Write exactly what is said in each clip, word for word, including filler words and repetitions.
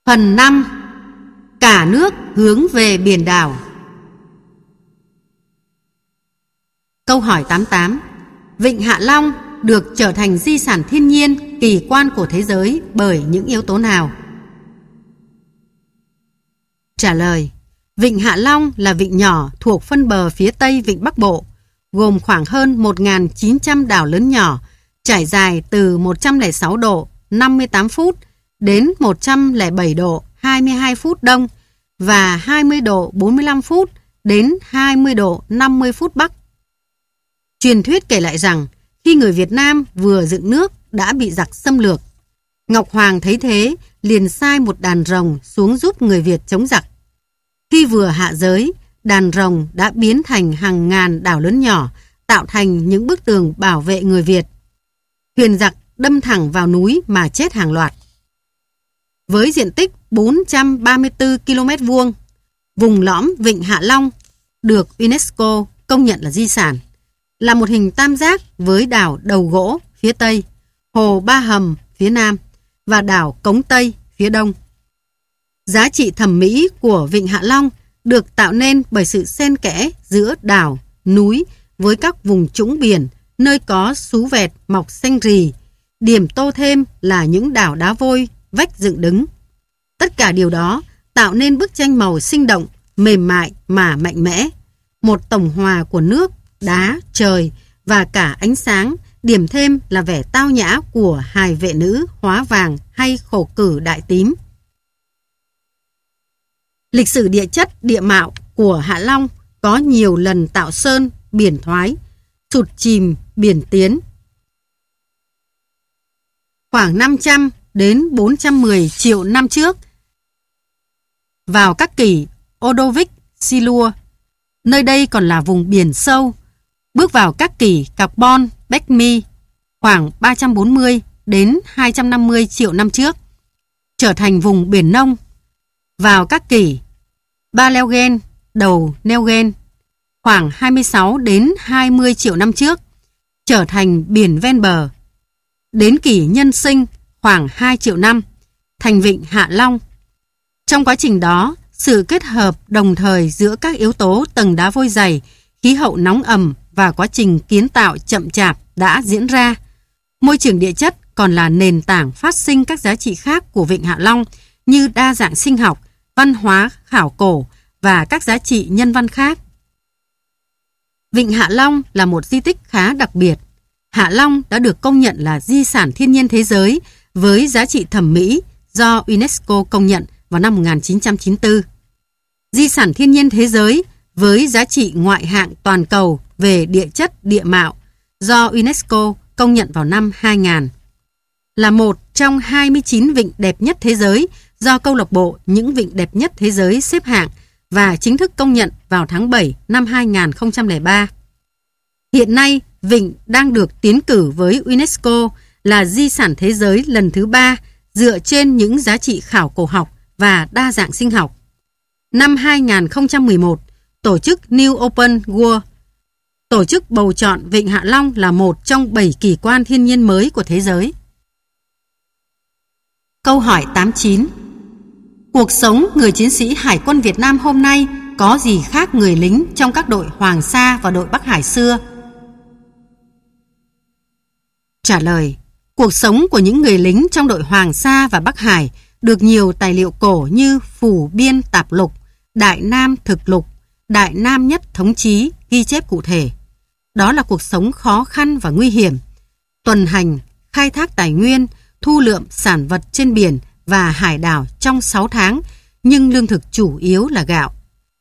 Phần năm. Cả nước hướng về biển đảo. Câu hỏi tám mươi tám. Vịnh Hạ Long được trở thành di sản thiên nhiên kỳ quan của thế giới bởi những yếu tố nào? Trả lời. Vịnh Hạ Long là vịnh nhỏ thuộc phân bờ phía tây Vịnh Bắc Bộ, gồm khoảng hơn một nghìn chín trăm đảo lớn nhỏ, trải dài từ một trăm lẻ sáu độ năm mươi tám phút đến một trăm lẻ bảy độ hai mươi hai phút đông và hai mươi độ bốn mươi lăm phút đến hai mươi độ năm mươi phút bắc. Truyền thuyết kể lại rằng khi người Việt Nam vừa dựng nước đã bị giặc xâm lược. Ngọc Hoàng thấy thế liền sai một đàn rồng xuống giúp người Việt chống giặc. Khi vừa hạ giới, đàn rồng đã biến thành hàng ngàn đảo lớn nhỏ, tạo thành những bức tường bảo vệ người Việt. Thuyền giặc đâm thẳng vào núi mà chết hàng loạt. Với diện tích bốn trăm ba mươi tư ki lô mét vuông, vùng lõm Vịnh Hạ Long được UNESCO công nhận là di sản, là một hình tam giác với đảo Đầu Gỗ phía Tây, hồ Ba Hầm phía Nam và đảo Cống Tây phía Đông. Giá trị thẩm mỹ của Vịnh Hạ Long được tạo nên bởi sự xen kẽ giữa đảo, núi với các vùng trũng biển nơi có sú vẹt mọc xanh rì, điểm tô thêm là những đảo đá vôi, vách dựng đứng. Tất cả điều đó tạo nên bức tranh màu sinh động, mềm mại mà mạnh mẽ, một tổng hòa của nước, đá, trời và cả ánh sáng, điểm thêm là vẻ tao nhã của hài vệ nữ hóa vàng hay khổ cử đại tím. Lịch sử địa chất địa mạo của Hạ Long có nhiều lần tạo sơn, biển thoái, sụt chìm, biển tiến. Khoảng năm trăm đến bốn trăm mười triệu năm trước, vào các kỷ Ordovicic, Silur, nơi đây còn là vùng biển sâu, bước vào các kỷ Carbon, Beckmi, khoảng ba trăm bốn mươi đến hai trăm năm mươi triệu năm trước, trở thành vùng biển nông. Vào các kỷ Paleogen, đầu Neogen, khoảng hai mươi sáu đến hai mươi triệu năm trước, trở thành biển ven bờ. Đến kỷ Nhân Sinh, khoảng hai triệu năm, thành Vịnh Hạ Long. Trong quá trình đó, sự kết hợp đồng thời giữa các yếu tố tầng đá vôi dày, khí hậu nóng ẩm và quá trình kiến tạo chậm chạp đã diễn ra. Môi trường địa chất còn là nền tảng phát sinh các giá trị khác của Vịnh Hạ Long như đa dạng sinh học, văn hóa, khảo cổ và các giá trị nhân văn khác. Vịnh Hạ Long là một di tích khá đặc biệt. Hạ Long đã được công nhận là di sản thiên nhiên thế giới với giá trị thẩm mỹ do UNESCO công nhận vào năm một nghìn chín trăm chín mươi tư. Di sản thiên nhiên thế giới với giá trị ngoại hạng toàn cầu về địa chất địa mạo do UNESCO công nhận vào năm hai nghìn. Là một trong hai mươi chín vịnh đẹp nhất thế giới do câu lạc bộ những vịnh đẹp nhất thế giới xếp hạng và chính thức công nhận vào tháng bảy năm hai nghìn không trăm lẻ ba. Hiện nay, vịnh đang được tiến cử với UNESCO là di sản thế giới lần thứ ba dựa trên những giá trị khảo cổ học và đa dạng sinh học. Năm hai nghìn không trăm mười một, tổ chức New Open World tổ chức bầu chọn Vịnh Hạ Long là một trong bảy kỳ quan thiên nhiên mới của thế giới. Câu hỏi tám mươi chín. Cuộc sống người chiến sĩ Hải quân Việt Nam hôm nay có gì khác người lính trong các đội Hoàng Sa và đội Bắc Hải xưa? Trả lời. Cuộc sống của những người lính trong đội Hoàng Sa và Bắc Hải được nhiều tài liệu cổ như Phủ Biên Tạp Lục, Đại Nam Thực Lục, Đại Nam Nhất Thống Chí ghi chép cụ thể. Đó là cuộc sống khó khăn và nguy hiểm, tuần hành, khai thác tài nguyên, thu lượm sản vật trên biển và hải đảo trong sáu tháng, nhưng lương thực chủ yếu là gạo.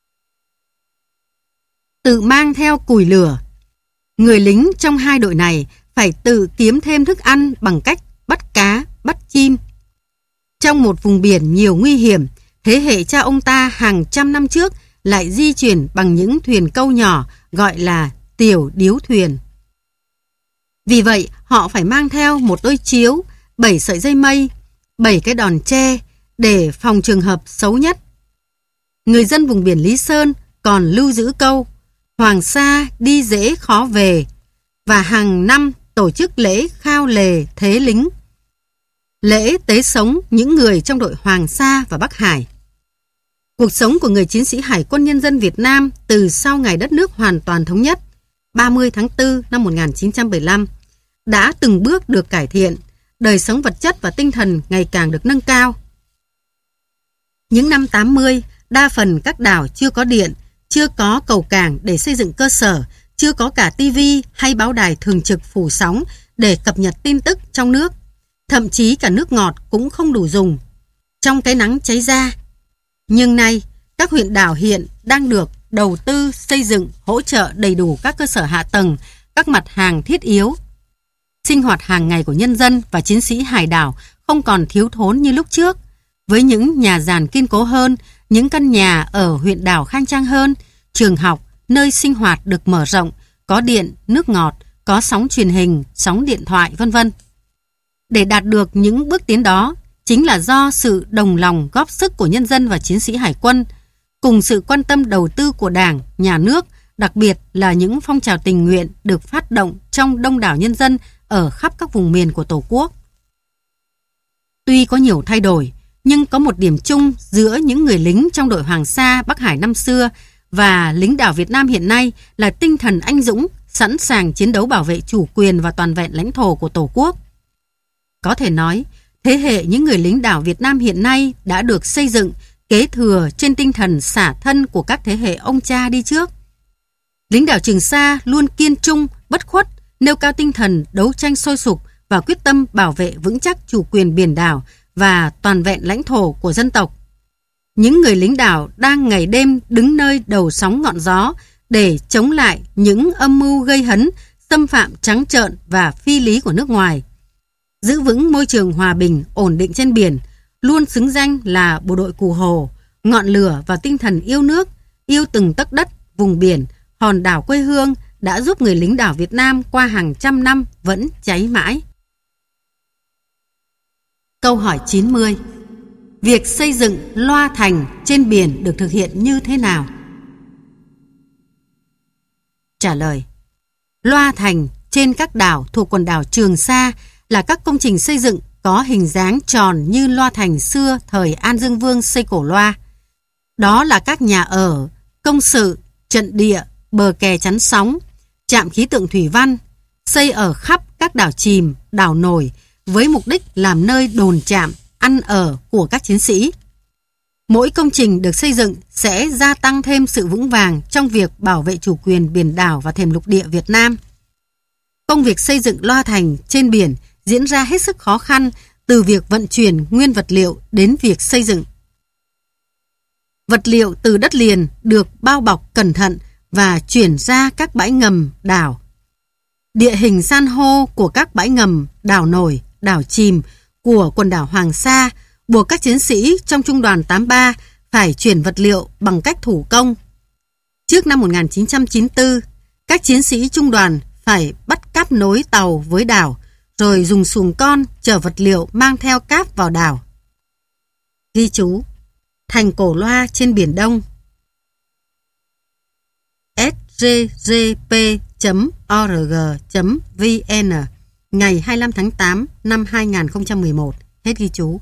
Tự mang theo củi lửa. Người lính trong hai đội này phải tự kiếm thêm thức ăn bằng cách bắt cá, bắt chim. Trong một vùng biển nhiều nguy hiểm, thế hệ cha ông ta hàng trăm năm trước lại di chuyển bằng những thuyền câu nhỏ gọi là tiểu điếu thuyền. Vì vậy, họ phải mang theo một đôi chiếu, bảy sợi dây mây, bảy cái đòn tre để phòng trường hợp xấu nhất. Người dân vùng biển Lý Sơn còn lưu giữ câu Hoàng Sa đi dễ khó về và hàng năm tổ chức lễ khao lề thế lính. lễ tế sống những người trong đội Hoàng Sa và Bắc Hải. Cuộc sống của người chiến sĩ Hải quân Nhân dân Việt Nam từ sau ngày đất nước hoàn toàn thống nhất, ba mươi tháng tư năm một nghìn chín trăm bảy mươi lăm, đã từng bước được cải thiện, đời sống vật chất và tinh thần ngày càng được nâng cao. Những năm tám mươi, đa phần các đảo chưa có điện, chưa có cầu cảng để xây dựng cơ sở, chưa có cả ti vi hay báo đài thường trực phủ sóng để cập nhật tin tức trong nước. Thậm chí cả nước ngọt cũng không đủ dùng trong cái nắng cháy da. Nhưng nay, các huyện đảo hiện đang được đầu tư xây dựng, hỗ trợ đầy đủ các cơ sở hạ tầng, các mặt hàng thiết yếu. Sinh hoạt hàng ngày của nhân dân và chiến sĩ hải đảo không còn thiếu thốn như lúc trước. Với những nhà giàn kiên cố hơn, những căn nhà ở huyện đảo khang trang hơn, trường học, nơi sinh hoạt được mở rộng, có điện, nước ngọt, có sóng truyền hình, sóng điện thoại, vân vân. Để đạt được những bước tiến đó, chính là do sự đồng lòng góp sức của nhân dân và chiến sĩ hải quân, cùng sự quan tâm đầu tư của Đảng, Nhà nước, đặc biệt là những phong trào tình nguyện được phát động trong đông đảo nhân dân ở khắp các vùng miền của Tổ quốc. Tuy có nhiều thay đổi, nhưng có một điểm chung giữa những người lính trong đội Hoàng Sa, Bắc Hải năm xưa và lính đảo Việt Nam hiện nay là tinh thần anh dũng, sẵn sàng chiến đấu bảo vệ chủ quyền và toàn vẹn lãnh thổ của Tổ quốc. Có thể nói, thế hệ những người lính đảo Việt Nam hiện nay đã được xây dựng, kế thừa trên tinh thần xả thân của các thế hệ ông cha đi trước. Lính đảo Trường Sa luôn kiên trung, bất khuất, nêu cao tinh thần đấu tranh sôi sục và quyết tâm bảo vệ vững chắc chủ quyền biển đảo và toàn vẹn lãnh thổ của dân tộc. Những người lính đảo đang ngày đêm đứng nơi đầu sóng ngọn gió để chống lại những âm mưu gây hấn, xâm phạm trắng trợn và phi lý của nước ngoài. Giữ vững môi trường hòa bình, ổn định trên biển, luôn xứng danh là bộ đội Cù Hồ, ngọn lửa và tinh thần yêu nước, yêu từng tấc đất, vùng biển, hòn đảo quê hương đã giúp người lính đảo Việt Nam qua hàng trăm năm vẫn cháy mãi. Câu hỏi chín mươi. Việc xây dựng loa thành trên biển được thực hiện như thế nào? Trả lời. Loa thành trên các đảo thuộc quần đảo Trường Sa là các công trình xây dựng có hình dáng tròn như loa thành xưa thời An Dương Vương xây cổ loa. Đó là các nhà ở, công sự, trận địa, bờ kè chắn sóng, trạm khí tượng thủy văn, xây ở khắp các đảo chìm, đảo nổi với mục đích làm nơi đồn trạm, ăn ở của các chiến sĩ. Mỗi công trình được xây dựng sẽ gia tăng thêm sự vững vàng trong việc bảo vệ chủ quyền biển đảo và thềm lục địa Việt Nam. Công việc xây dựng loa thành trên biển diễn ra hết sức khó khăn, từ việc vận chuyển nguyên vật liệu đến việc xây dựng. Vật liệu từ đất liền được bao bọc cẩn thận và chuyển ra các bãi ngầm, đảo. Địa hình san hô của các bãi ngầm, đảo nổi, đảo chìm của quần đảo Hoàng Sa buộc các chiến sĩ trong trung đoàn tám mươi ba phải chuyển vật liệu bằng cách thủ công. Trước năm một nghìn chín trăm chín mươi tư, các chiến sĩ trung đoàn phải bắt cáp nối tàu với đảo, rồi dùng xuồng con chở vật liệu mang theo cáp vào đảo. Ghi chú: Thành cổ loa trên Biển Đông. s g g p chấm org chấm v n ngày hai mươi lăm tháng tám năm hai nghìn không trăm mười một. Hết ghi chú.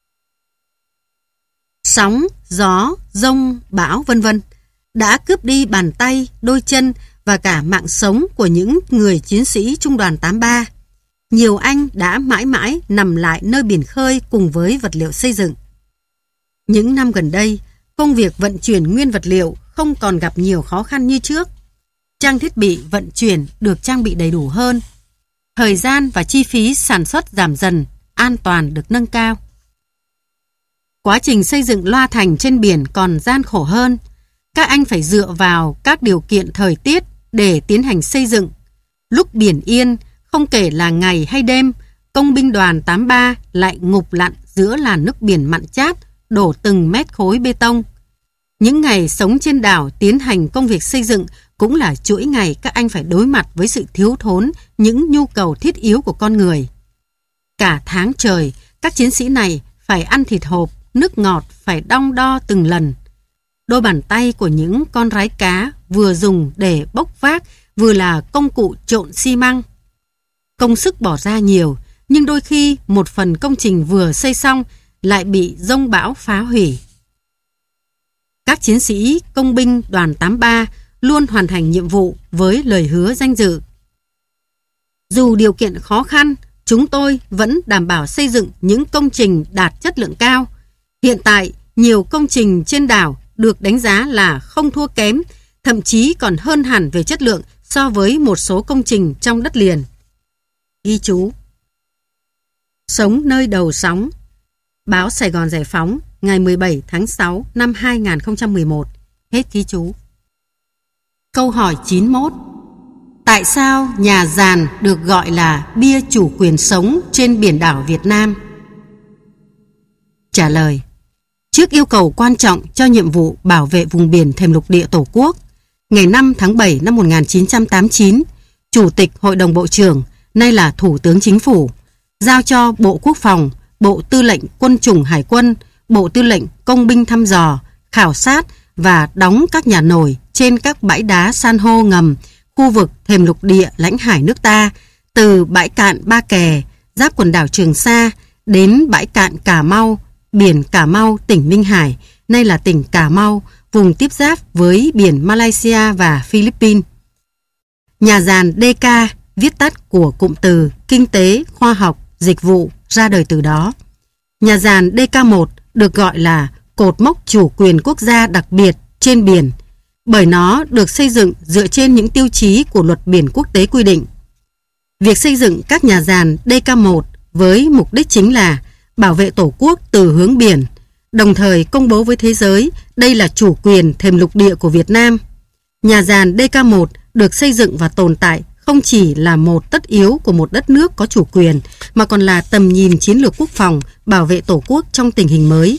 Sóng, gió, dông, bão vân vân đã cướp đi bàn tay, đôi chân và cả mạng sống của những người chiến sĩ trung đoàn tám mươi ba. Nhiều anh đã mãi mãi nằm lại nơi biển khơi cùng với vật liệu xây dựng. Những năm gần đây, công việc vận chuyển nguyên vật liệu không còn gặp nhiều khó khăn như trước. Trang thiết bị vận chuyển được trang bị đầy đủ hơn. Thời gian và chi phí sản xuất giảm dần, an toàn được nâng cao. Quá trình xây dựng loa thành trên biển còn gian khổ hơn. Các anh phải dựa vào các điều kiện thời tiết để tiến hành xây dựng. Lúc biển yên, không kể là ngày hay đêm, công binh đoàn tám mươi ba lại ngụp lặn giữa làn nước biển mặn chát, đổ từng mét khối bê tông. Những ngày sống trên đảo tiến hành công việc xây dựng cũng là chuỗi ngày các anh phải đối mặt với sự thiếu thốn những nhu cầu thiết yếu của con người. Cả tháng trời, các chiến sĩ này phải ăn thịt hộp, nước ngọt phải đong đo từng lần. Đôi bàn tay của những con rái cá vừa dùng để bốc vác, vừa là công cụ trộn xi măng. Công sức bỏ ra nhiều, nhưng đôi khi một phần công trình vừa xây xong lại bị giông bão phá hủy. Các chiến sĩ công binh đoàn tám ba luôn hoàn thành nhiệm vụ với lời hứa danh dự. Dù điều kiện khó khăn, chúng tôi vẫn đảm bảo xây dựng những công trình đạt chất lượng cao. Hiện tại, nhiều công trình trên đảo được đánh giá là không thua kém, thậm chí còn hơn hẳn về chất lượng so với một số công trình trong đất liền. Ghi chú: Sống nơi đầu sóng. Báo Sài Gòn Giải Phóng, ngày mười bảy tháng sáu năm hai nghìn không trăm mười một. Hết ghi chú. Câu hỏi chín mươi mốt. Tại sao nhà giàn được gọi là bia chủ quyền sống trên biển đảo Việt Nam? Trả lời: Trước yêu cầu quan trọng cho nhiệm vụ bảo vệ vùng biển thềm lục địa Tổ quốc, ngày năm tháng bảy năm một nghìn chín trăm tám mươi chín, Chủ tịch Hội đồng Bộ trưởng, nay là Thủ tướng Chính phủ, giao cho Bộ Quốc phòng, Bộ Tư lệnh Quân chủng Hải quân, Bộ Tư lệnh Công binh thăm dò, khảo sát và đóng các nhà nổi trên các bãi đá san hô ngầm, khu vực thềm lục địa lãnh hải nước ta, từ bãi cạn Ba Kè, giáp quần đảo Trường Sa, đến bãi cạn Cà Mau, biển Cà Mau, tỉnh Minh Hải, nay là tỉnh Cà Mau, vùng tiếp giáp với biển Malaysia và Philippines. Nhà giàn đê ca, viết tắt của cụm từ Kinh tế, Khoa học, Dịch vụ, ra đời từ đó. Nhà giàn đê ca một được gọi là cột mốc chủ quyền quốc gia đặc biệt trên biển, bởi nó được xây dựng dựa trên những tiêu chí của luật biển quốc tế quy định. Việc xây dựng các nhà giàn đê ca một với mục đích chính là bảo vệ Tổ quốc từ hướng biển, đồng thời công bố với thế giới đây là chủ quyền thềm lục địa của Việt Nam. Nhà giàn đê ca một được xây dựng và tồn tại không chỉ là một tất yếu của một đất nước có chủ quyền, mà còn là tầm nhìn chiến lược quốc phòng bảo vệ Tổ quốc trong tình hình mới.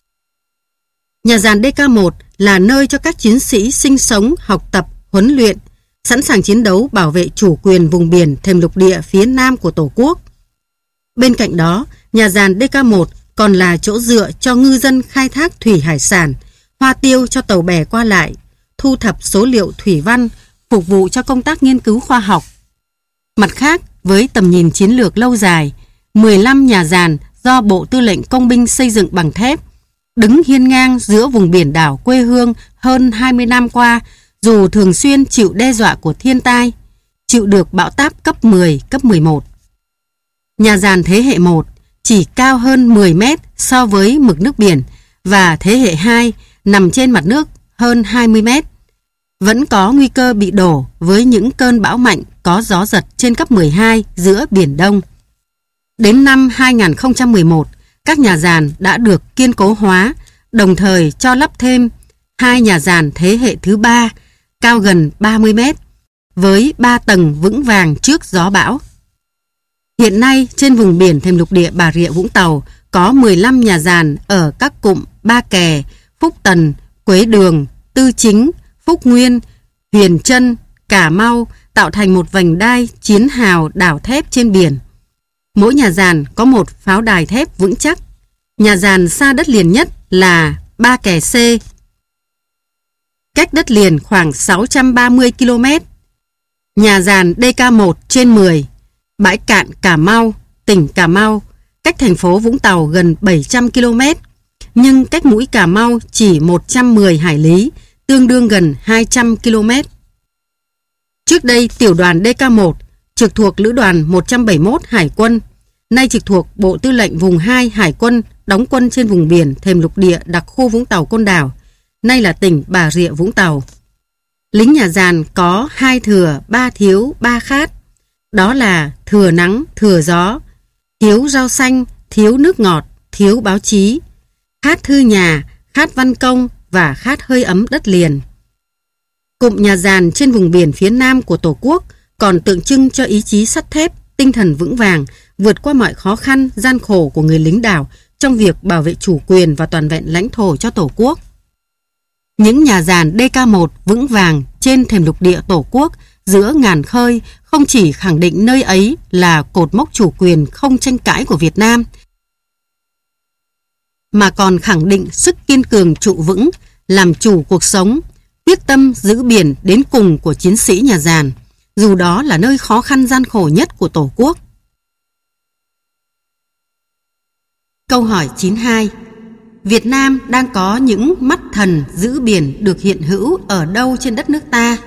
Nhà giàn đê ca một là nơi cho các chiến sĩ sinh sống, học tập, huấn luyện, sẵn sàng chiến đấu bảo vệ chủ quyền vùng biển thềm lục địa phía nam của Tổ quốc. Bên cạnh đó, nhà giàn đê ca một còn là chỗ dựa cho ngư dân khai thác thủy hải sản, hoa tiêu cho tàu bè qua lại, thu thập số liệu thủy văn, phục vụ cho công tác nghiên cứu khoa học. Mặt khác, với tầm nhìn chiến lược lâu dài, mười lăm nhà giàn do Bộ Tư lệnh Công binh xây dựng bằng thép, đứng hiên ngang giữa vùng biển đảo quê hương hơn hai mươi năm qua, dù thường xuyên chịu đe dọa của thiên tai, chịu được bão táp cấp mười, cấp mười một. Nhà giàn thế hệ một chỉ cao hơn mười mét so với mực nước biển và thế hệ hai nằm trên mặt nước hơn hai mươi mét. Vẫn có nguy cơ bị đổ với những cơn bão mạnh có gió giật trên cấp mười hai giữa Biển Đông. Đến năm hai nghìn không trăm mười một, các nhà giàn đã được kiên cố hóa, đồng thời cho lắp thêm hai nhà giàn thế hệ thứ ba, cao gần ba mươi mét, với ba tầng vững vàng trước gió bão. Hiện nay, trên vùng biển thềm lục địa Bà Rịa Vũng Tàu có mười lăm nhà giàn ở các cụm Ba Kè, Phúc Tần, Quế Đường, Tư Chính, Phúc Nguyên, Huyền Trân, Cà Mau, tạo thành một vành đai chiến hào đảo thép trên biển. Mỗi nhà giàn có một pháo đài thép vững chắc. Nhà giàn xa đất liền nhất là Ba Kè C, cách đất liền khoảng sáu trăm ba mươi ki lô mét. Nhà giàn đê ca một trên mười, bãi cạn Cà Mau, tỉnh Cà Mau, cách thành phố Vũng Tàu gần bảy trăm ki lô mét, nhưng cách mũi Cà Mau chỉ một trăm mười hải lý, tương đương gần hai trăm ki lô mét. Trước đây, tiểu đoàn đê ca một trực thuộc Lữ đoàn một trăm bảy mươi mốt Hải quân, nay trực thuộc Bộ Tư lệnh Vùng hai Hải quân, đóng quân trên vùng biển thềm lục địa đặc khu Vũng Tàu Côn Đảo, nay là tỉnh Bà Rịa Vũng Tàu. Lính nhà giàn có hai thừa, ba thiếu, ba khát. Đó là thừa nắng, thừa gió, thiếu rau xanh, thiếu nước ngọt, thiếu báo chí, khát thư nhà, khát văn công và khát hơi ấm đất liền. Cụm nhà giàn trên vùng biển phía nam của Tổ quốc còn tượng trưng cho ý chí sắt thép, tinh thần vững vàng, vượt qua mọi khó khăn, gian khổ của người lính đảo trong việc bảo vệ chủ quyền và toàn vẹn lãnh thổ cho Tổ quốc. Những nhà giàn đê ca một vững vàng trên thềm lục địa Tổ quốc giữa ngàn khơi không chỉ khẳng định nơi ấy là cột mốc chủ quyền không tranh cãi của Việt Nam, mà còn khẳng định sức kiên cường trụ vững, làm chủ cuộc sống, quyết tâm giữ biển đến cùng của chiến sĩ nhà giàn, dù đó là nơi khó khăn gian khổ nhất của Tổ quốc. Câu hỏi chín mươi hai. Việt Nam đang có những mắt thần giữ biển được hiện hữu ở đâu trên đất nước ta?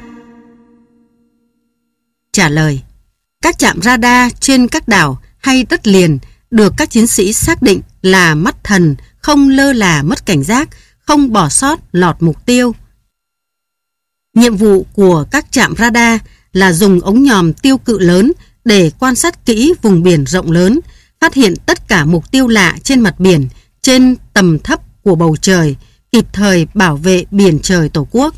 Trả lời. Các trạm radar trên các đảo hay đất liền được các chiến sĩ xác định là mắt thần, không lơ là mất cảnh giác, không bỏ sót lọt mục tiêu. Nhiệm vụ của các trạm radar là dùng ống nhòm tiêu cự lớn để quan sát kỹ vùng biển rộng lớn, phát hiện tất cả mục tiêu lạ trên mặt biển, trên tầm thấp của bầu trời, kịp thời bảo vệ biển trời Tổ quốc.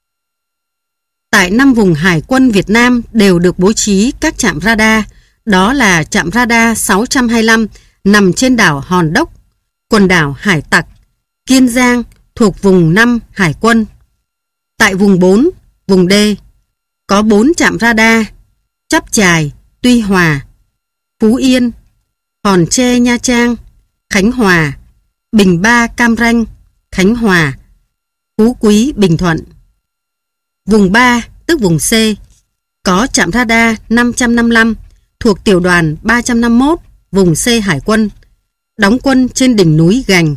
Tại năm vùng Hải quân Việt Nam đều được bố trí các trạm radar, đó là trạm radar sáu trăm hai mươi lăm nằm trên đảo Hòn Đốc, quần đảo Hải Tặc, Kiên Giang thuộc vùng năm Hải quân. Tại vùng bốn, vùng D, có bốn trạm radar: Chắp Chài, Tuy Hòa, Phú Yên, Hòn Tre Nha Trang, Khánh Hòa, Bình Ba Cam Ranh, Khánh Hòa, Phú Quý Bình Thuận. Vùng ba, tức vùng C, có trạm radar năm trăm năm mươi lăm thuộc tiểu đoàn ba trăm năm mươi mốt, vùng C Hải quân, đóng quân trên đỉnh núi Gành,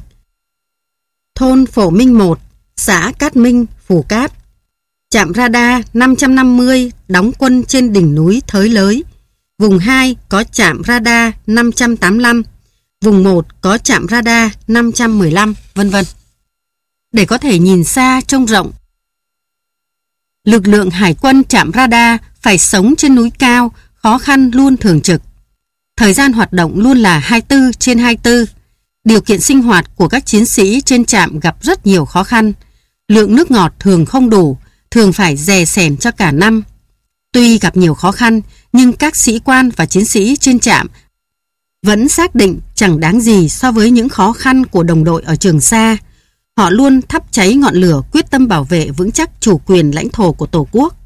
thôn Phổ Minh một, xã Cát Minh, Phù Cát. Trạm radar năm trăm năm mươi đóng quân trên đỉnh núi Thới Lới. Vùng hai có trạm radar năm trăm tám mươi lăm, vùng một có trạm radar năm trăm mười lăm, vân vân. Để có thể nhìn xa trông rộng, lực lượng hải quân trạm radar phải sống trên núi cao, khó khăn luôn thường trực. Thời gian hoạt động luôn là hai mươi tư trên hai mươi tư. Điều kiện sinh hoạt của các chiến sĩ trên trạm gặp rất nhiều khó khăn. Lượng nước ngọt thường không đủ, thường phải dè sẻn cho cả năm. Tuy gặp nhiều khó khăn, nhưng các sĩ quan và chiến sĩ trên trạm vẫn xác định chẳng đáng gì so với những khó khăn của đồng đội ở Trường Sa. Họ luôn thắp cháy ngọn lửa quyết tâm bảo vệ vững chắc chủ quyền lãnh thổ của Tổ quốc.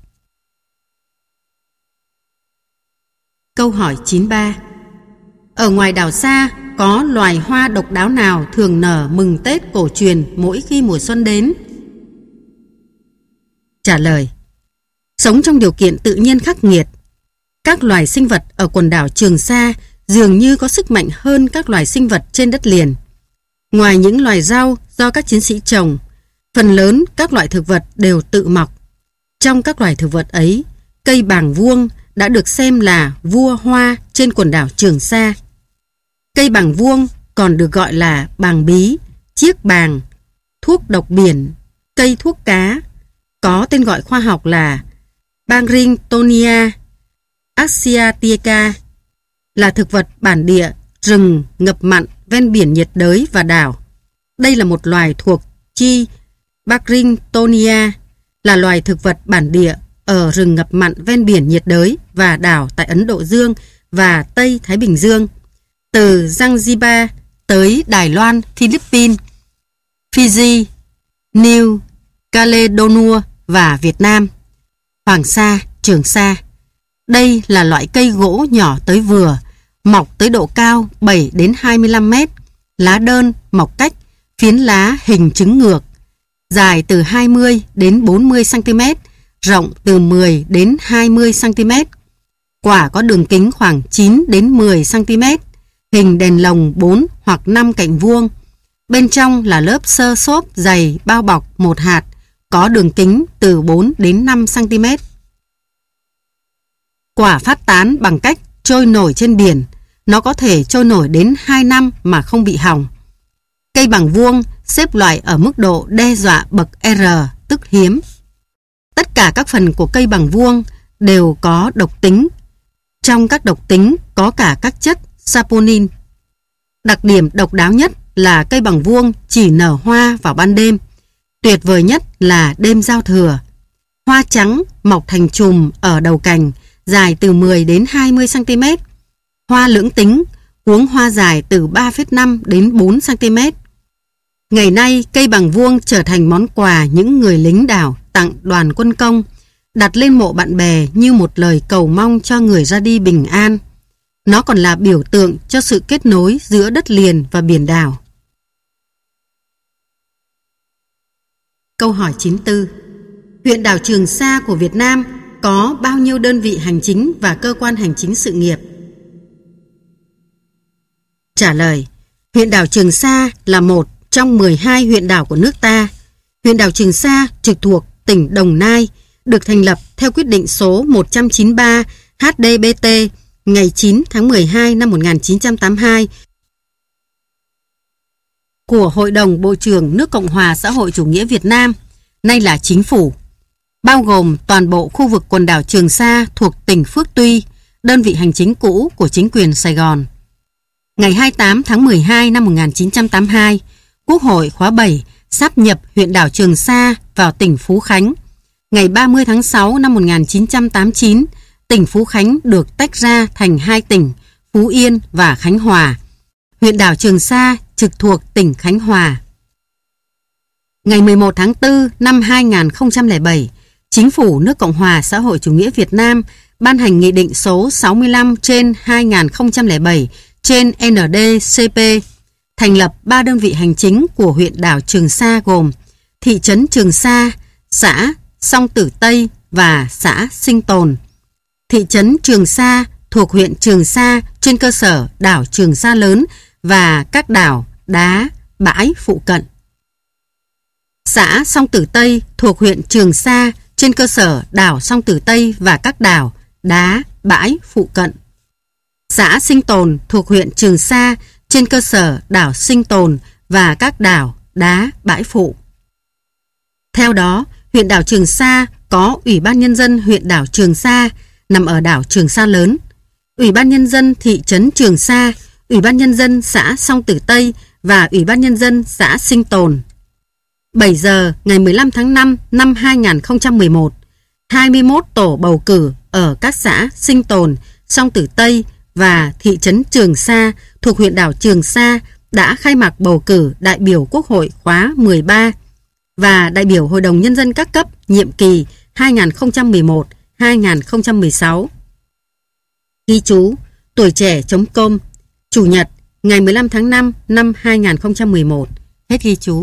Câu hỏi chín mươi ba. Ở ngoài đảo xa, có loài hoa độc đáo nào thường nở mừng Tết cổ truyền mỗi khi mùa xuân đến? Trả lời. Sống trong điều kiện tự nhiên khắc nghiệt, các loài sinh vật ở quần đảo Trường Sa dường như có sức mạnh hơn các loài sinh vật trên đất liền. Ngoài những loài rau do các chiến sĩ trồng, phần lớn các loại thực vật đều tự mọc. Trong các loài thực vật ấy, cây bàng vuông đã được xem là vua hoa trên quần đảo Trường Sa. Cây bàng vuông còn được gọi là bàng bí, chiếc bàng, thuốc độc biển, cây thuốc cá, có tên gọi khoa học là Barringtonia asiatica, là thực vật bản địa rừng ngập mặn ven biển nhiệt đới và đảo. Đây là một loài thuộc chi Barringtonia, là loài thực vật bản địa ở rừng ngập mặn ven biển nhiệt đới và đảo tại Ấn Độ Dương và Tây Thái Bình Dương, từ Zanzibar tới Đài Loan, Philippines, Fiji, New Caledonia và Việt Nam, Hoàng Sa, Trường Sa. Đây là loại cây gỗ nhỏ tới vừa, mọc tới độ cao bảy đến hai mươi lăm mét, lá đơn mọc cách, phiến lá hình trứng ngược, dài từ hai mươi đến bốn mươi xăng ti mét, rộng từ mười đến hai mươi xăng ti mét. Quả có đường kính khoảng chín đến mười xăng ti mét, hình đèn lồng bốn hoặc năm cạnh vuông. Bên trong là lớp xơ xốp dày bao bọc một hạt, có đường kính từ bốn đến năm xăng ti mét. Quả phát tán bằng cách trôi nổi trên biển, nó có thể trôi nổi đến hai năm mà không bị hỏng. Cây bàng vuông xếp loại ở mức độ đe dọa bậc R, tức hiếm. Tất cả các phần của cây bàng vuông đều có độc tính. Trong các độc tính có cả các chất saponin. Đặc điểm độc đáo nhất là cây bàng vuông chỉ nở hoa vào ban đêm. Tuyệt vời nhất là đêm giao thừa. Hoa trắng mọc thành chùm ở đầu cành, dài từ mười đến hai mươi xăng ti mét. Hoa lưỡng tính, cuống hoa dài từ ba phẩy năm đến bốn xăng ti mét. Ngày nay, cây bàng vuông trở thành món quà những người lính đảo tặng đoàn quân công, đặt lên mộ bạn bè như một lời cầu mong cho người ra đi bình an. Nó còn là biểu tượng cho sự kết nối giữa đất liền và biển đảo. Câu hỏi chín mươi tư. Huyện đảo Trường Sa của Việt Nam có bao nhiêu đơn vị hành chính và cơ quan hành chính sự nghiệp? Trả lời. Huyện đảo Trường Sa là một trong mười hai huyện đảo của nước ta. Huyện đảo Trường Sa trực thuộc tỉnh Đồng Nai, được thành lập theo quyết định số một trăm chín mươi ba H D B T ngày chín tháng mười hai năm một nghìn chín trăm tám mươi hai của Hội đồng Bộ trưởng nước Cộng hòa xã hội chủ nghĩa Việt Nam, nay là Chính phủ, bao gồm toàn bộ khu vực quần đảo Trường Sa thuộc tỉnh Phước Tuy, đơn vị hành chính cũ của chính quyền Sài Gòn. Ngày hai mươi tám tháng mười hai năm một nghìn chín trăm tám mươi hai, Quốc hội khóa bảy sáp nhập huyện đảo Trường Sa vào tỉnh Phú Khánh. Ngày ba mươi tháng sáu năm một nghìn chín trăm tám mươi chín, tỉnh Phú Khánh được tách ra thành hai tỉnh, Phú Yên và Khánh Hòa. Huyện đảo Trường Sa trực thuộc tỉnh Khánh Hòa. Ngày mười một tháng tư năm hai nghìn không trăm lẻ bảy, Chính phủ nước Cộng hòa xã hội chủ nghĩa Việt Nam ban hành nghị định số sáu mươi lăm trên hai nghìn không trăm lẻ bảy trên N D C P, thành lập ba đơn vị hành chính của huyện đảo Trường Sa gồm thị trấn Trường Sa, xã Song Tử Tây và xã Sinh Tồn. Thị trấn Trường Sa thuộc huyện Trường Sa trên cơ sở đảo Trường Sa lớn và các đảo, đá, bãi phụ cận. Xã Song Tử Tây thuộc huyện Trường Sa trên cơ sở đảo Song Tử Tây và các đảo, đá, bãi phụ cận. Xã Sinh Tồn thuộc huyện Trường Sa trên cơ sở đảo Sinh Tồn và các đảo, đá, bãi phụ. Theo đó, huyện đảo Trường Sa có Ủy ban Nhân dân huyện đảo Trường Sa nằm ở đảo Trường Sa lớn, Ủy ban Nhân dân thị trấn Trường Sa, Ủy ban Nhân dân xã Song Tử Tây và Ủy ban Nhân dân xã Sinh Tồn. bảy giờ ngày mười lăm tháng năm năm hai nghìn không trăm mười một, hai mươi mốt tổ bầu cử ở các xã Sinh Tồn, Song Tử Tây và thị trấn Trường Sa thuộc huyện đảo Trường Sa đã khai mạc bầu cử đại biểu Quốc hội khóa mười ba và đại biểu Hội đồng Nhân dân các cấp nhiệm kỳ hai nghìn không trăm mười một đến hai nghìn không trăm mười sáu. Ghi chú tuổi trẻ chấm com, Chủ nhật ngày mười lăm tháng năm năm hai nghìn không trăm mười một. Hết ghi chú.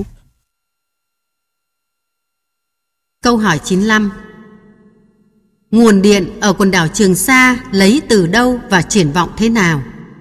Câu hỏi chín mươi lăm. Nguồn điện ở quần đảo Trường Sa lấy từ đâu và triển vọng thế nào?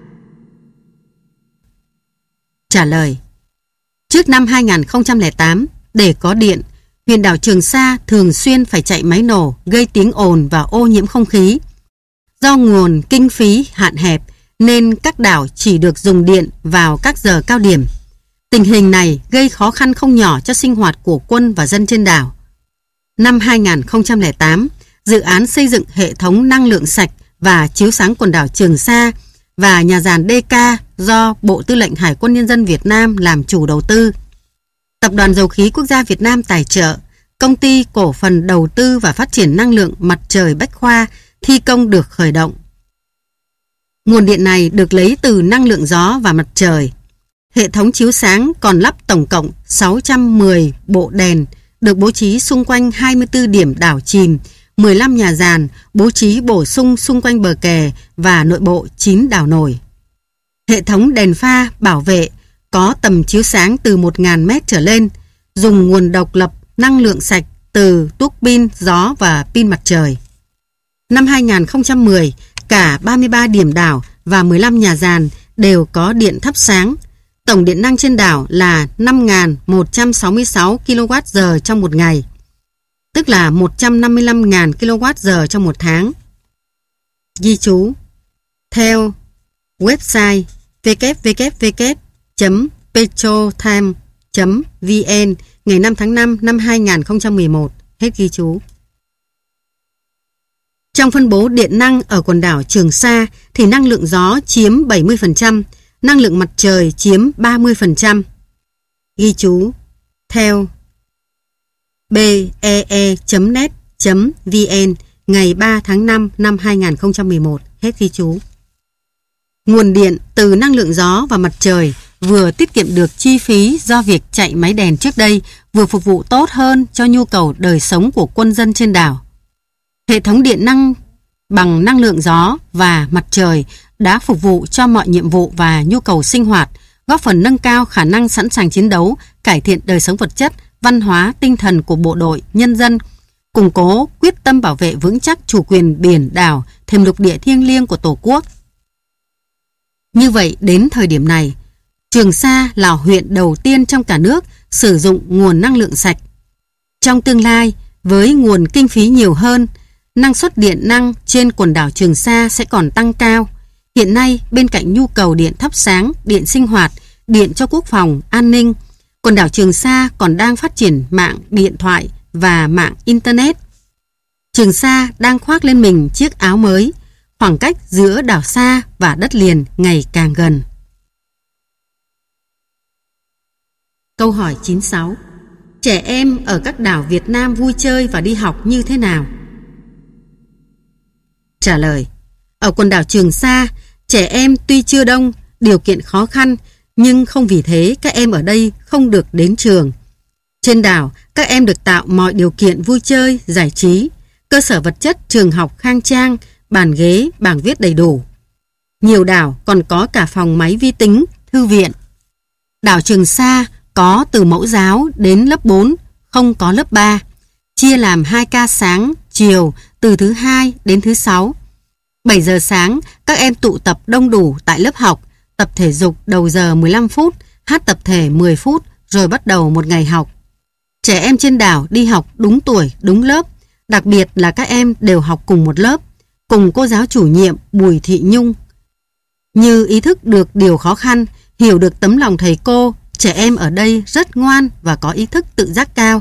Trả lời. Trước năm hai nghìn không trăm lẻ tám, để có điện, huyện đảo Trường Sa thường xuyên phải chạy máy nổ gây tiếng ồn và ô nhiễm không khí. Do nguồn kinh phí hạn hẹp nên các đảo chỉ được dùng điện vào các giờ cao điểm. Tình hình này gây khó khăn không nhỏ cho sinh hoạt của quân và dân trên đảo. Năm hai nghìn không trăm lẻ tám, dự án xây dựng hệ thống năng lượng sạch và chiếu sáng quần đảo Trường Sa và nhà giàn đê ca do Bộ Tư lệnh Hải quân Nhân dân Việt Nam làm chủ đầu tư. Tập đoàn Dầu khí Quốc gia Việt Nam tài trợ, Công ty Cổ phần Đầu tư và Phát triển Năng lượng Mặt trời Bách Khoa thi công được khởi động. Nguồn điện này được lấy từ năng lượng gió và mặt trời. Hệ thống chiếu sáng còn lắp tổng cộng sáu trăm mười bộ đèn, được bố trí xung quanh hai mươi tư điểm đảo chìm, mười lăm nhà giàn bố trí bổ sung xung quanh bờ kè và nội bộ chín đảo nổi. Hệ thống đèn pha bảo vệ có tầm chiếu sáng từ một nghìn mét trở lên, dùng nguồn độc lập năng lượng sạch từ tuốc pin gió và pin mặt trời. Năm hai nghìn không trăm mười, cả ba mươi ba điểm đảo và mười lăm nhà giàn đều có điện thắp sáng. Tổng điện năng trên đảo là năm nghìn một trăm sáu mươi sáu ki lô oát giờ trong một ngày, tức là một trăm năm mươi lăm nghìn ki lô oát giờ trong một tháng. Ghi chú. Theo website w w w chấm petrotime chấm v n ngày năm tháng năm năm hai nghìn không trăm mười một. Hết ghi chú. Trong phân bố điện năng ở quần đảo Trường Sa thì năng lượng gió chiếm bảy mươi phần trăm, năng lượng mặt trời chiếm ba mươi phần trăm. Ghi chú. Theo b e e chấm net chấm v n ngày ba tháng năm năm hai nghìn không trăm mười một. Hết ghi chú. Nguồn điện từ năng lượng gió và mặt trời vừa tiết kiệm được chi phí do việc chạy máy đèn trước đây, vừa phục vụ tốt hơn cho nhu cầu đời sống của quân dân trên đảo. Hệ thống điện năng bằng năng lượng gió và mặt trời đã phục vụ cho mọi nhiệm vụ và nhu cầu sinh hoạt, góp phần nâng cao khả năng sẵn sàng chiến đấu, cải thiện đời sống vật chất, văn hóa, tinh thần của bộ đội, nhân dân, củng cố quyết tâm bảo vệ vững chắc chủ quyền biển đảo, thềm lục địa thiêng liêng của Tổ quốc. Như vậy, đến thời điểm này, Trường Sa là huyện đầu tiên trong cả nước sử dụng nguồn năng lượng sạch. Trong tương lai, với nguồn kinh phí nhiều hơn, năng suất điện năng trên quần đảo Trường Sa sẽ còn tăng cao. Hiện nay, bên cạnh nhu cầu điện thắp sáng, điện sinh hoạt, điện cho quốc phòng, an ninh, quần đảo Trường Sa còn đang phát triển mạng điện thoại và mạng Internet. Trường Sa đang khoác lên mình chiếc áo mới, khoảng cách giữa đảo xa và đất liền ngày càng gần. Câu hỏi chín mươi sáu. Trẻ em ở các đảo Việt Nam vui chơi và đi học như thế nào? Trả lời. Ở quần đảo Trường Sa, trẻ em tuy chưa đông, điều kiện khó khăn, nhưng không vì thế các em ở đây không được đến trường. Trên đảo, các em được tạo mọi điều kiện vui chơi, giải trí, cơ sở vật chất trường học khang trang, bàn ghế, bảng viết đầy đủ. Nhiều đảo còn có cả phòng máy vi tính, thư viện. Đảo Trường Sa có từ mẫu giáo đến lớp bốn, không có lớp ba, chia làm hai ca sáng, chiều từ thứ hai đến thứ sáu. bảy giờ sáng, các em tụ tập đông đủ tại lớp học, tập thể dục đầu giờ mười lăm phút, hát tập thể mười phút rồi bắt đầu một ngày học. Trẻ em trên đảo đi học đúng tuổi, đúng lớp, đặc biệt là các em đều học cùng một lớp, cùng cô giáo chủ nhiệm Bùi Thị Nhung. Như ý thức được điều khó khăn, hiểu được tấm lòng thầy cô, trẻ em ở đây rất ngoan và có ý thức tự giác cao.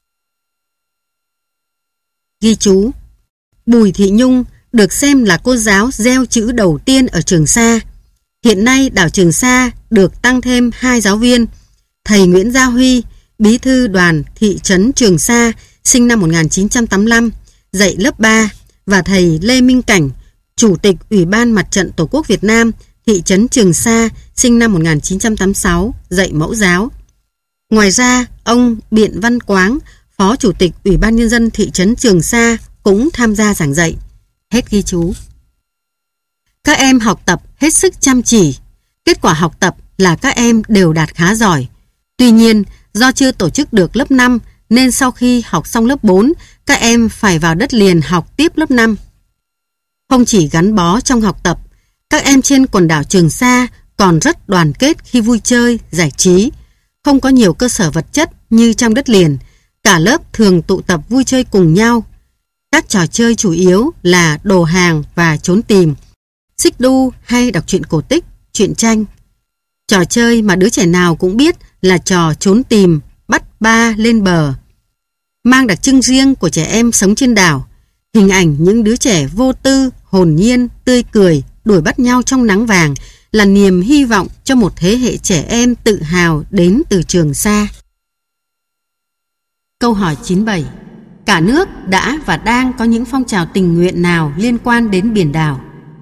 Ghi chú: Bùi Thị Nhung được xem là cô giáo gieo chữ đầu tiên ở Trường Sa. Hiện nay đảo Trường Sa được tăng thêm hai giáo viên, thầy Nguyễn Gia Huy, bí thư đoàn thị trấn Trường Sa, sinh năm một nghìn chín trăm tám mươi lăm, dạy lớp ba, và thầy Lê Minh Cảnh, chủ tịch Ủy ban Mặt trận Tổ quốc Việt Nam, thị trấn Trường Sa, sinh năm một nghìn chín trăm tám mươi sáu, dạy mẫu giáo. Ngoài ra, ông Biện Văn Quáng, phó chủ tịch Ủy ban Nhân dân thị trấn Trường Sa cũng tham gia giảng dạy. Hết ghi chú. Các em học tập hết sức chăm chỉ. Kết quả học tập là các em đều đạt khá giỏi. Tuy nhiên, do chưa tổ chức được lớp năm nên sau khi học xong lớp bốn, các em phải vào đất liền học tiếp lớp năm. Không chỉ gắn bó trong học tập, các em trên quần đảo Trường Sa còn rất đoàn kết khi vui chơi, giải trí. Không có nhiều cơ sở vật chất như trong đất liền, cả lớp thường tụ tập vui chơi cùng nhau. Các trò chơi chủ yếu là đồ hàng và trốn tìm, xích đu hay đọc truyện cổ tích, truyện tranh. Trò chơi mà đứa trẻ nào cũng biết là trò trốn tìm, bắt ba lên bờ. Mang đặc trưng riêng của trẻ em sống trên đảo, hình ảnh những đứa trẻ vô tư, hồn nhiên, tươi cười, đuổi bắt nhau trong nắng vàng là niềm hy vọng cho một thế hệ trẻ em tự hào đến từ Trường Sa. Câu hỏi chín mươi bảy. Cả nước đã và đang có những phong trào tình nguyện nào liên quan đến biển đảo?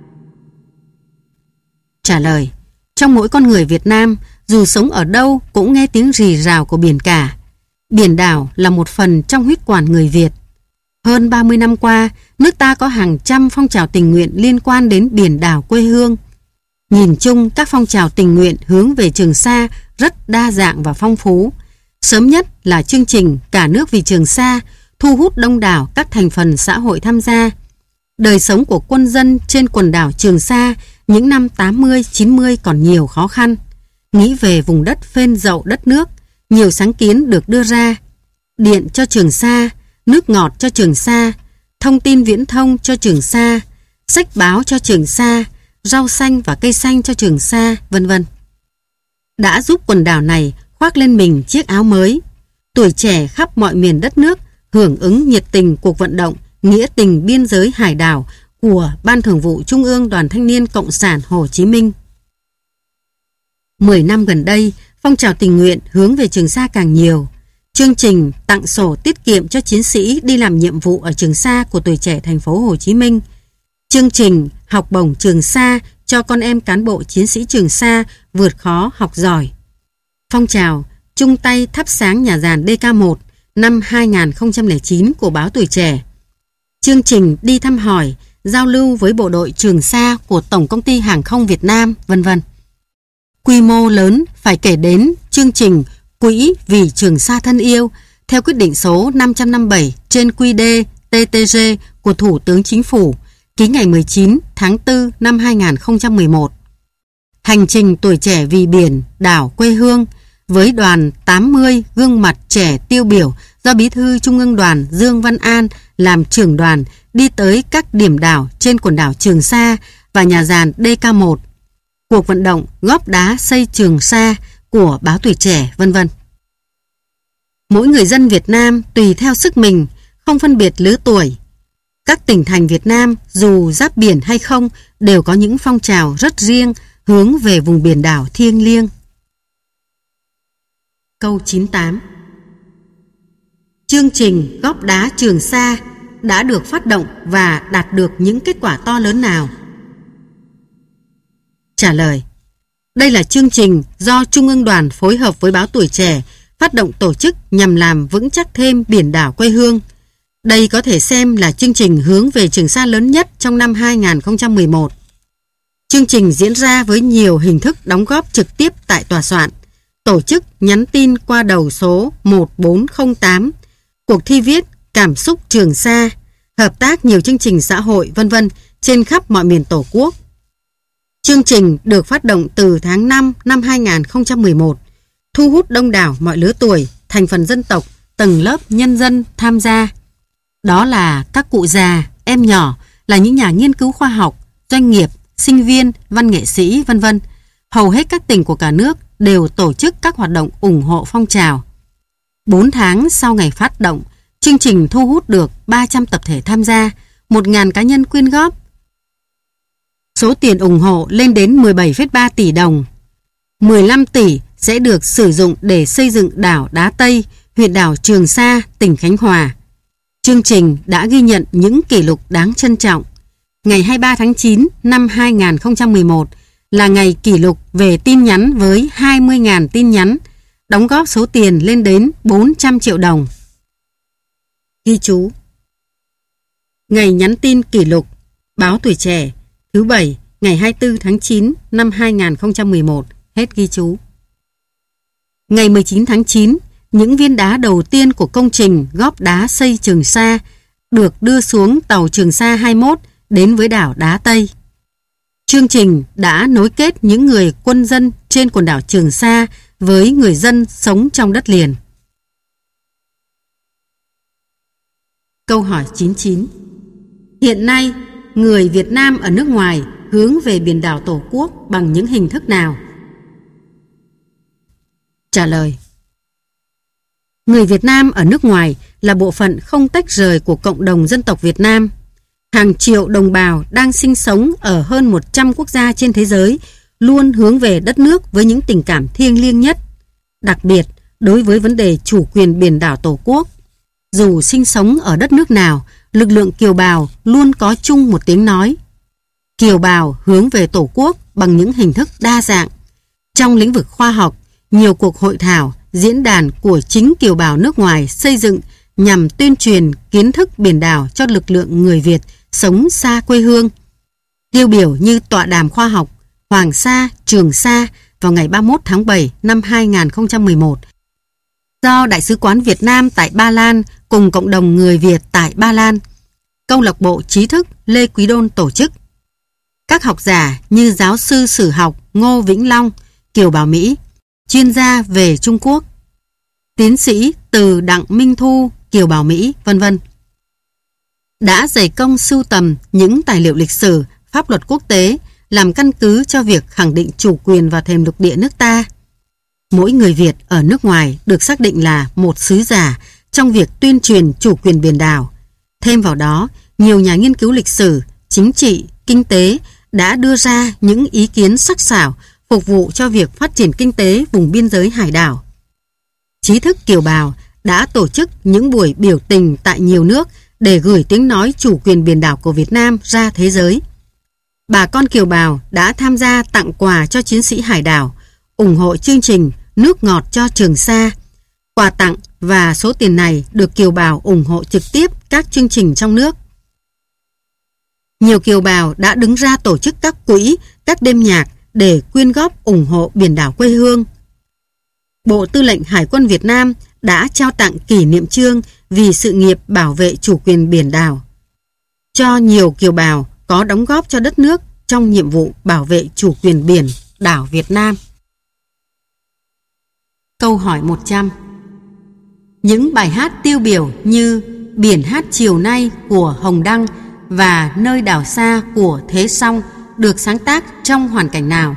Trả lời. Trong mỗi con người Việt Nam, dù sống ở đâu cũng nghe tiếng rì rào của biển cả. Biển đảo là một phần trong huyết quản người Việt. Hơn ba mươi năm qua, nước ta có hàng trăm phong trào tình nguyện liên quan đến biển đảo quê hương. Nhìn chung, các phong trào tình nguyện hướng về Trường Sa rất đa dạng và phong phú. Sớm nhất là chương trình Cả nước vì Trường Sa, thu hút đông đảo các thành phần xã hội tham gia. Đời sống của quân dân trên quần đảo Trường Sa những năm tám mươi chín mươi còn nhiều khó khăn. Nghĩ về vùng đất phên dậu đất nước, nhiều sáng kiến được đưa ra. Điện cho Trường Sa, nước ngọt cho Trường Sa, thông tin viễn thông cho Trường Sa, sách báo cho Trường Sa, rau xanh và cây xanh cho Trường Sa, vân vân. Đã giúp quần đảo này khoác lên mình chiếc áo mới. Tuổi trẻ khắp mọi miền đất nước hưởng ứng nhiệt tình cuộc vận động nghĩa tình biên giới hải đảo của Ban Thường vụ Trung ương Đoàn Thanh niên Cộng sản Hồ Chí Minh. Mười năm gần đây, phong trào tình nguyện hướng về Trường Sa càng nhiều. Chương trình tặng sổ tiết kiệm cho chiến sĩ đi làm nhiệm vụ ở Trường Sa của Tuổi trẻ thành phố Hồ Chí Minh. Chương trình học bổng Trường Sa cho con em cán bộ chiến sĩ Trường Sa vượt khó học giỏi. Phong trào chung tay thắp sáng nhà giàn đê ca một năm hai nghìn không trăm lẻ chín của báo Tuổi trẻ. Chương trình đi thăm hỏi, giao lưu với bộ đội Trường Sa của Tổng công ty Hàng không Việt Nam, vân vân. Quy mô lớn phải kể đến chương trình Quỹ vì Trường Sa thân yêu theo quyết định số năm trăm năm mươi bảy trên quy đê tê tê giê của Thủ tướng Chính phủ ký ngày mười chín tháng tư năm hai nghìn không trăm mười một. Hành trình tuổi trẻ vì biển, đảo quê hương với đoàn tám mươi gương mặt trẻ tiêu biểu do Bí thư Trung ương Đoàn Dương Văn An làm trưởng đoàn đi tới các điểm đảo trên quần đảo Trường Sa và nhà giàn đê ca một. Cuộc vận động góp đá xây Trường Sa của báo Tuổi Trẻ, vân vân. Mỗi người dân Việt Nam tùy theo sức mình, không phân biệt lứa tuổi. Các tỉnh thành Việt Nam dù giáp biển hay không đều có những phong trào rất riêng hướng về vùng biển đảo thiêng liêng. Câu chín mươi tám. Chương trình góp đá Trường Sa đã được phát động và đạt được những kết quả to lớn nào? Trả lời. Đây là chương trình do Trung ương Đoàn phối hợp với báo Tuổi Trẻ phát động tổ chức nhằm làm vững chắc thêm biển đảo quê hương. Đây có thể xem là chương trình hướng về Trường Sa lớn nhất trong năm hai nghìn không trăm mười một. Chương trình diễn ra với nhiều hình thức đóng góp trực tiếp tại tòa soạn, tổ chức nhắn tin qua đầu số một bốn không tám, cuộc thi viết Cảm xúc Trường Sa, hợp tác nhiều chương trình xã hội vân vân trên khắp mọi miền Tổ quốc. Chương trình được phát động từ tháng năm năm hai nghìn không trăm mười một, thu hút đông đảo mọi lứa tuổi, thành phần dân tộc, tầng lớp nhân dân tham gia. Đó là các cụ già, em nhỏ, là những nhà nghiên cứu khoa học, doanh nghiệp, sinh viên, văn nghệ sĩ, vân vân. Hầu hết các tỉnh của cả nước đều tổ chức các hoạt động ủng hộ phong trào. bốn tháng sau ngày phát động, chương trình thu hút được ba trăm tập thể tham gia, một nghìn cá nhân quyên góp. Số tiền ủng hộ lên đến mười bảy phẩy ba tỷ đồng. mười lăm tỷ sẽ được sử dụng để xây dựng đảo Đá Tây, huyện đảo Trường Sa, tỉnh Khánh Hòa. Chương trình đã ghi nhận những kỷ lục đáng trân trọng. Ngày hai mươi ba tháng chín năm hai nghìn không trăm mười một là ngày kỷ lục về tin nhắn với hai mươi nghìn tin nhắn, đóng góp số tiền lên đến bốn trăm triệu đồng. Ghi chú. Ngày nhắn tin kỷ lục, báo Tuổi Trẻ, thứ Bảy, ngày hai mươi tư tháng chín năm hai nghìn không trăm mười một, hết ghi chú. Ngày mười chín tháng chín, những viên đá đầu tiên của công trình góp đá xây Trường Sa được đưa xuống tàu Trường Sa hai mươi mốt đến với đảo Đá Tây. Chương trình đã nối kết những người quân dân trên quần đảo Trường Sa với người dân sống trong đất liền. Câu hỏi chín mươi chín. Hiện nay, người Việt Nam ở nước ngoài hướng về biển đảo Tổ quốc bằng những hình thức nào? Trả lời. Người Việt Nam ở nước ngoài là bộ phận không tách rời của cộng đồng dân tộc Việt Nam. Hàng triệu đồng bào đang sinh sống ở hơn một trăm quốc gia trên thế giới luôn hướng về đất nước với những tình cảm thiêng liêng nhất. Đặc biệt, đối với vấn đề chủ quyền biển đảo Tổ quốc, dù sinh sống ở đất nước nào, lực lượng kiều bào luôn có chung một tiếng nói. Kiều bào hướng về Tổ quốc bằng những hình thức đa dạng. Trong lĩnh vực khoa học, nhiều cuộc hội thảo, diễn đàn của chính kiều bào nước ngoài xây dựng nhằm tuyên truyền kiến thức biển đảo cho lực lượng người Việt sống xa quê hương. Tiêu biểu như tọa đàm khoa học Hoàng Sa, Trường Sa vào ngày ba mươi mốt tháng bảy năm hai nghìn không trăm mười một do Đại sứ quán Việt Nam tại Ba Lan cùng cộng đồng người Việt tại Ba Lan, câu lạc bộ trí thức Lê Quý Đôn tổ chức. Các học giả như giáo sư sử học Ngô Vĩnh Long, kiều bào Mỹ, chuyên gia về Trung Quốc, tiến sĩ Từ Đặng Minh Thu, kiều bào Mỹ, vân vân đã dày công sưu tầm những tài liệu lịch sử, pháp luật quốc tế làm căn cứ cho việc khẳng định chủ quyền vào thềm lục địa nước ta. Mỗi người Việt ở nước ngoài được xác định là một sứ giả trong việc tuyên truyền chủ quyền biển đảo. Thêm vào đó, nhiều nhà nghiên cứu lịch sử, chính trị, kinh tế đã đưa ra những ý kiến sắc sảo phục vụ cho việc phát triển kinh tế vùng biên giới hải đảo. Trí thức kiều bào đã tổ chức những buổi biểu tình tại nhiều nước để gửi tiếng nói chủ quyền biển đảo của Việt Nam ra thế giới. Bà con kiều bào đã tham gia tặng quà cho chiến sĩ hải đảo, ủng hộ chương trình Nước ngọt cho Trường Sa. Quà tặng và số tiền này được kiều bào ủng hộ trực tiếp các chương trình trong nước. Nhiều kiều bào đã đứng ra tổ chức các quỹ, các đêm nhạc để quyên góp ủng hộ biển đảo quê hương. Bộ Tư lệnh Hải quân Việt Nam đã trao tặng kỷ niệm chương vì sự nghiệp bảo vệ chủ quyền biển đảo cho nhiều kiều bào có đóng góp cho đất nước trong nhiệm vụ bảo vệ chủ quyền biển đảo Việt Nam. Câu hỏi một trăm. Những bài hát tiêu biểu như Biển hát chiều nay của Hồng Đăng và Nơi đảo xa của Thế Song được sáng tác trong hoàn cảnh nào?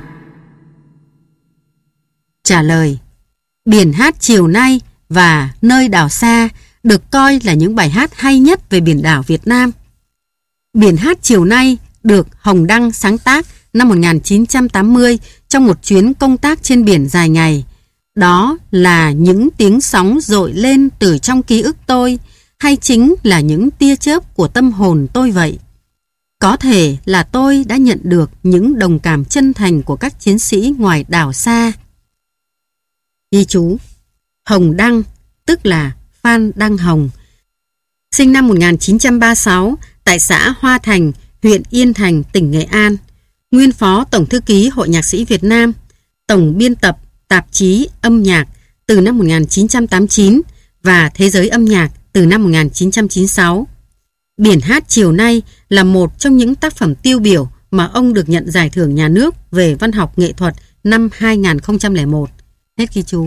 Trả lời: Biển hát chiều nay và Nơi đảo xa được coi là những bài hát hay nhất về biển đảo Việt Nam. Biển hát chiều nay được Hồng Đăng sáng tác năm một nghìn chín trăm tám mươi trong một chuyến công tác trên biển dài ngày. Đó là những tiếng sóng dội lên từ trong ký ức tôi, hay chính là những tia chớp của tâm hồn tôi vậy? Có thể là tôi đã nhận được những đồng cảm chân thành của các chiến sĩ ngoài đảo xa. Ghi chú: Hồng Đăng, tức là Phan Đăng Hồng, sinh năm một nghìn chín trăm ba mươi sáu tại xã Hoa Thành, huyện Yên Thành, tỉnh Nghệ An, nguyên phó Tổng thư ký Hội Nhạc sĩ Việt Nam, tổng biên tập tạp chí âm nhạc từ năm một nghìn chín trăm tám mươi chín và Thế giới âm nhạc từ năm một nghìn chín trăm chín mươi sáu. Biển hát chiều nay là một trong những tác phẩm tiêu biểu mà ông được nhận giải thưởng nhà nước về văn học nghệ thuật năm hai nghìn không trăm lẻ một. Hết ghi chú.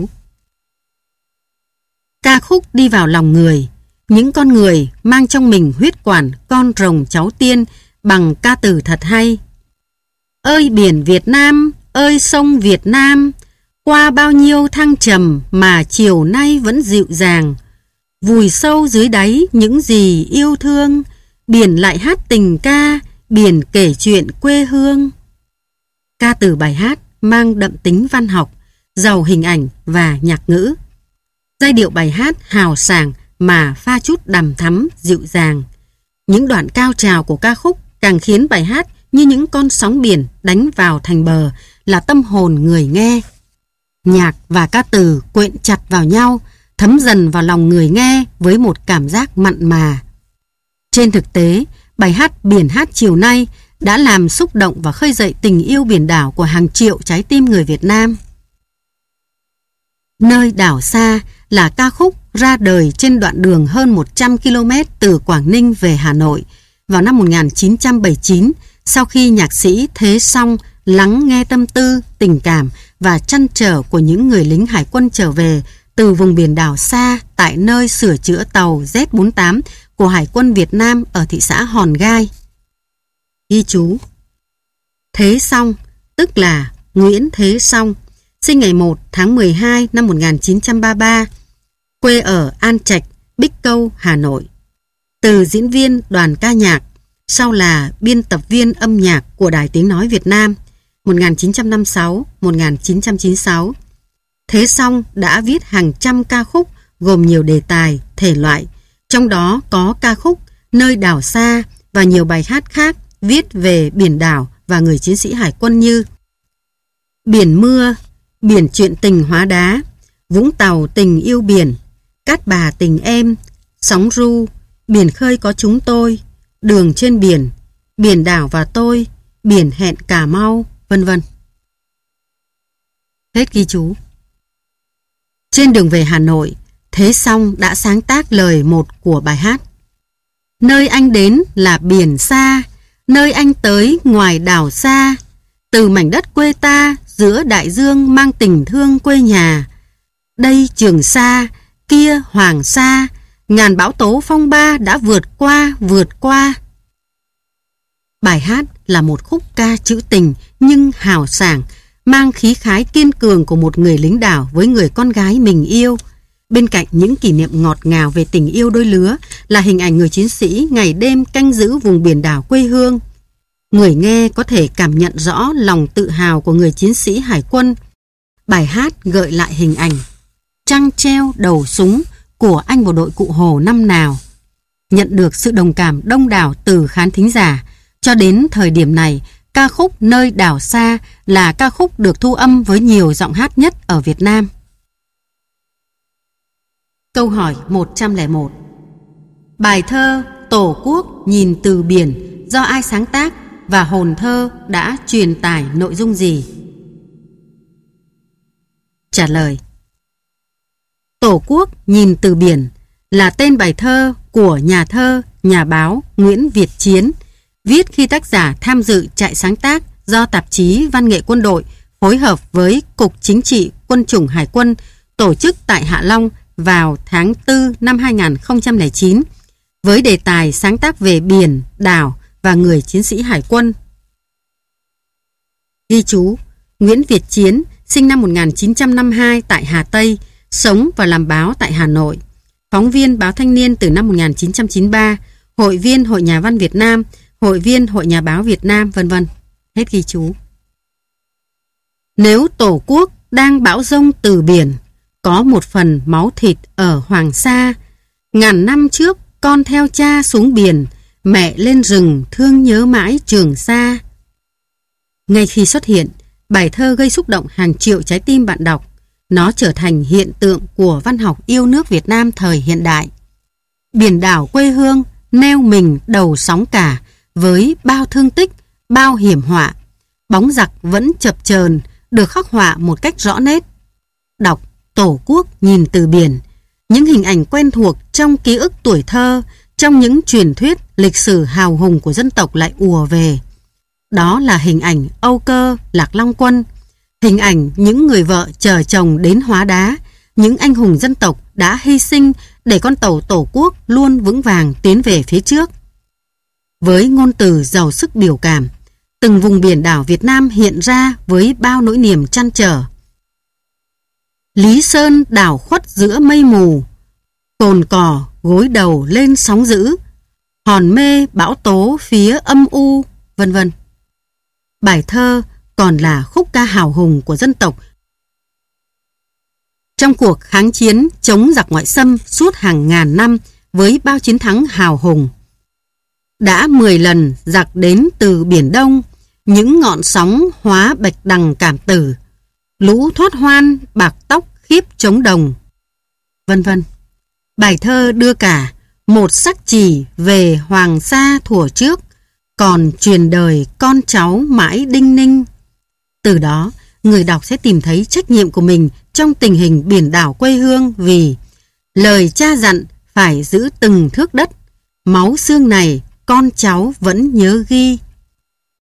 Ca khúc đi vào lòng người. Những con người mang trong mình huyết quản con rồng cháu tiên bằng ca từ thật hay. Ơi biển Việt Nam, ơi sông Việt Nam, qua bao nhiêu thăng trầm mà chiều nay vẫn dịu dàng. Vùi sâu dưới đáy những gì yêu thương, biển lại hát tình ca, biển kể chuyện quê hương. Ca từ bài hát mang đậm tính văn học, giàu hình ảnh và nhạc ngữ. Giai điệu bài hát hào sảng mà pha chút đằm thắm dịu dàng. Những đoạn cao trào của ca khúc càng khiến bài hát như những con sóng biển đánh vào thành bờ, là tâm hồn người nghe. Nhạc và ca từ quện chặt vào nhau, thấm dần vào lòng người nghe với một cảm giác mặn mà. Trên thực tế, bài hát Biển hát chiều nay đã làm xúc động và khơi dậy tình yêu biển đảo của hàng triệu trái tim người Việt Nam. Nơi đảo xa là ca khúc ra đời trên đoạn đường hơn một trăm ki lô mét từ Quảng Ninh về Hà Nội vào năm một nghìn chín trăm bảy mươi chín, sau khi nhạc sĩ Thế Song lắng nghe tâm tư, tình cảm và trăn trở của những người lính hải quân trở về từ vùng biển đảo xa tại nơi sửa chữa tàu Z bốn mươi tám của Hải quân Việt Nam ở thị xã Hòn Gai. Ghi chú: Thế Song, tức là Nguyễn Thế Song, sinh ngày một tháng mười hai năm một nghìn chín trăm ba mươi ba, quê ở An Trạch, Bích Câu, Hà Nội. Từ diễn viên đoàn ca nhạc, sau là biên tập viên âm nhạc của Đài Tiếng Nói Việt Nam một nghìn chín trăm năm mươi sáu đến một nghìn chín trăm chín mươi sáu. Thế Song đã viết hàng trăm ca khúc gồm nhiều đề tài, thể loại, trong đó có ca khúc Nơi đảo xa và nhiều bài hát khác viết về biển đảo và người chiến sĩ hải quân như Biển mưa, Biển chuyện tình hóa đá, Vũng Tàu tình yêu biển, Cát Bà tình em, Sóng ru, Biển khơi có chúng tôi, Đường trên biển, Biển đảo và tôi, Biển hẹn Cà Mau, vân vân. Hết ghi chú. Trên đường về Hà Nội, Thế Song đã sáng tác lời một của bài hát. Nơi anh đến là biển xa, nơi anh tới ngoài đảo xa, từ mảnh đất quê ta giữa đại dương mang tình thương quê nhà. Đây Trường Sa, kia Hoàng Sa, ngàn bão tố phong ba đã vượt qua, vượt qua. Bài hát là một khúc ca trữ tình nhưng hào sảng, mang khí khái kiên cường của một người lính đảo với người con gái mình yêu. Bên cạnh những kỷ niệm ngọt ngào về tình yêu đôi lứa là hình ảnh người chiến sĩ ngày đêm canh giữ vùng biển đảo quê hương. Người nghe có thể cảm nhận rõ lòng tự hào của người chiến sĩ hải quân. Bài hát gợi lại hình ảnh trăng treo đầu súng của anh bộ đội Cụ Hồ năm nào. Nhận được sự đồng cảm đông đảo từ khán thính giả. Cho đến thời điểm này, ca khúc Nơi đảo xa là ca khúc được thu âm với nhiều giọng hát nhất ở Việt Nam. Câu hỏi một trăm lẻ một. Bài thơ Tổ quốc nhìn từ biển do ai sáng tác và hồn thơ đã truyền tải nội dung gì? Trả lời: Tổ quốc nhìn từ biển là tên bài thơ của nhà thơ, nhà báo Nguyễn Việt Chiến, viết khi tác giả tham dự trại sáng tác do tạp chí Văn nghệ Quân đội phối hợp với Cục Chính trị Quân chủng Hải quân tổ chức tại Hạ Long vào tháng tư năm hai nghìn không trăm lẻ chín với đề tài sáng tác về biển, đảo và người chiến sĩ hải quân. Ghi chú: Nguyễn Việt Chiến, sinh năm một nghìn chín trăm năm mươi hai tại Hà Tây, sống và làm báo tại Hà Nội. Phóng viên Báo Thanh niên từ năm một nghìn chín trăm chín mươi ba, hội viên Hội Nhà văn Việt Nam, hội viên Hội Nhà báo Việt Nam, vân vân. Hết ghi chú. Nếu Tổ quốc đang bão dông từ biển, có một phần máu thịt ở Hoàng Sa. Ngàn năm trước con theo cha xuống biển, mẹ lên rừng thương nhớ mãi Trường Sa. Ngay khi xuất hiện, bài thơ gây xúc động hàng triệu trái tim bạn đọc. Nó trở thành hiện tượng của văn học yêu nước Việt Nam thời hiện đại. Biển đảo quê hương neo mình đầu sóng cả, với bao thương tích, bao hiểm họa. Bóng giặc vẫn chập chờn, được khắc họa một cách rõ nét. Đọc Tổ quốc nhìn từ biển, những hình ảnh quen thuộc trong ký ức tuổi thơ, trong những truyền thuyết lịch sử hào hùng của dân tộc lại ùa về. Đó là hình ảnh Âu Cơ, Lạc Long Quân, hình ảnh những người vợ chờ chồng đến hóa đá, những anh hùng dân tộc đã hy sinh để con tàu Tổ quốc luôn vững vàng tiến về phía trước. Với ngôn từ giàu sức biểu cảm, từng vùng biển đảo Việt Nam hiện ra với bao nỗi niềm trăn trở. Lý Sơn đảo khuất giữa mây mù, cồn cỏ gối đầu lên sóng dữ, hòn mê bão tố phía âm u, vân vân. Bài thơ còn là khúc ca hào hùng của dân tộc trong cuộc kháng chiến chống giặc ngoại xâm suốt hàng ngàn năm với bao chiến thắng hào hùng. Đã mười lần giặc đến từ Biển Đông, những ngọn sóng hóa bạch đằng cảm tử, lũ thoát hoan bạc tóc khiếp trống đồng, vân vân. Bài thơ đưa cả một sắc chỉ về Hoàng Sa thuở trước, còn truyền đời con cháu mãi đinh ninh. Từ đó, người đọc sẽ tìm thấy trách nhiệm của mình trong tình hình biển đảo quê hương, vì lời cha dặn phải giữ từng thước đất, máu xương này con cháu vẫn nhớ ghi.